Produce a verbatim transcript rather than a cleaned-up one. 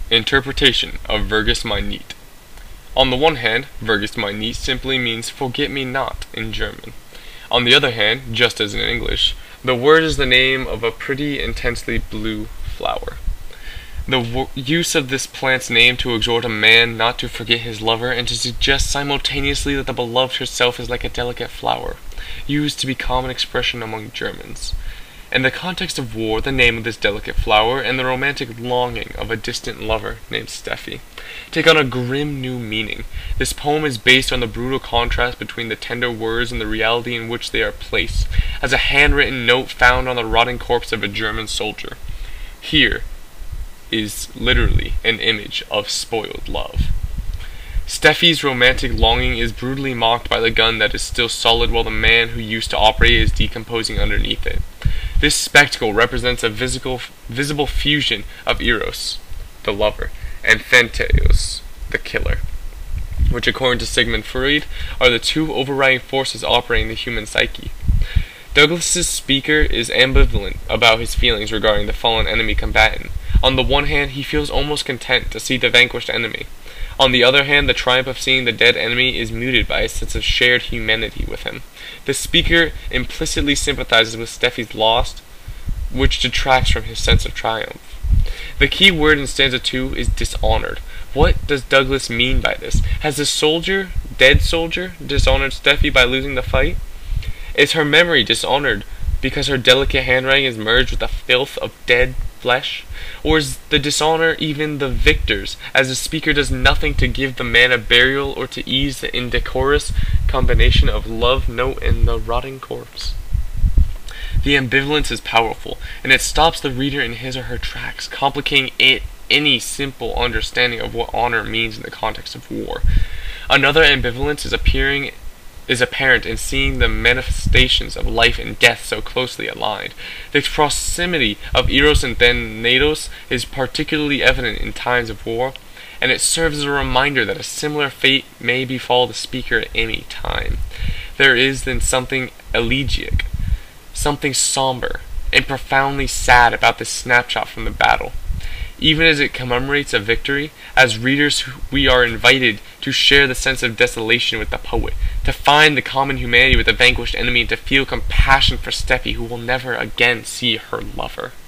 Interpretation of Vergis mein nicht. On the one hand, Vergiss mein nicht simply means forget me not in German. On the other hand, just as in English, the word is the name of a pretty intensely blue flower. The use of this plant's name to exhort a man not to forget his lover and to suggest simultaneously that the beloved herself is like a delicate flower, used to be common expression among Germans. In the context of war, the name of this delicate flower and the romantic longing of a distant lover named Steffi take on a grim new meaning. This poem is based on the brutal contrast between the tender words and the reality in which they are placed, as a handwritten note found on the rotting corpse of a German soldier. Here is literally an image of spoiled love. Steffi's romantic longing is brutally mocked by the gun that is still solid while the man who used to operate is decomposing underneath it. This spectacle represents a visible, visible fusion of Eros, the lover, and Thanatos, the killer, which according to Sigmund Freud are the two overriding forces operating the human psyche. Douglas's speaker is ambivalent about his feelings regarding the fallen enemy combatant. On the one hand, he feels almost content to see the vanquished enemy. On the other hand, the triumph of seeing the dead enemy is muted by a sense of shared humanity with him. The speaker implicitly sympathizes with Steffi's loss, which detracts from his sense of triumph. The key word in stanza two is dishonored. What does Douglas mean by this? Has the soldier, dead soldier, dishonored Steffi by losing the fight? Is her memory dishonored because her delicate handwriting is merged with the filth of dead flesh? Or is the dishonor even the victor's, as the speaker does nothing to give the man a burial or to ease the indecorous combination of love note and the rotting corpse? The ambivalence is powerful, and it stops the reader in his or her tracks, complicating it any simple understanding of what honor means in the context of war. Another ambivalence is appearing is apparent in seeing the manifestations of life and death so closely aligned. The proximity of Eros and Thanatos is particularly evident in times of war, and it serves as a reminder that a similar fate may befall the speaker at any time. There is then something elegiac, something somber, and profoundly sad about this snapshot from the battle. Even as it commemorates a victory, as readers we are invited to share the sense of desolation with the poet, to find the common humanity with the vanquished enemy, and to feel compassion for Steffi, who will never again see her lover.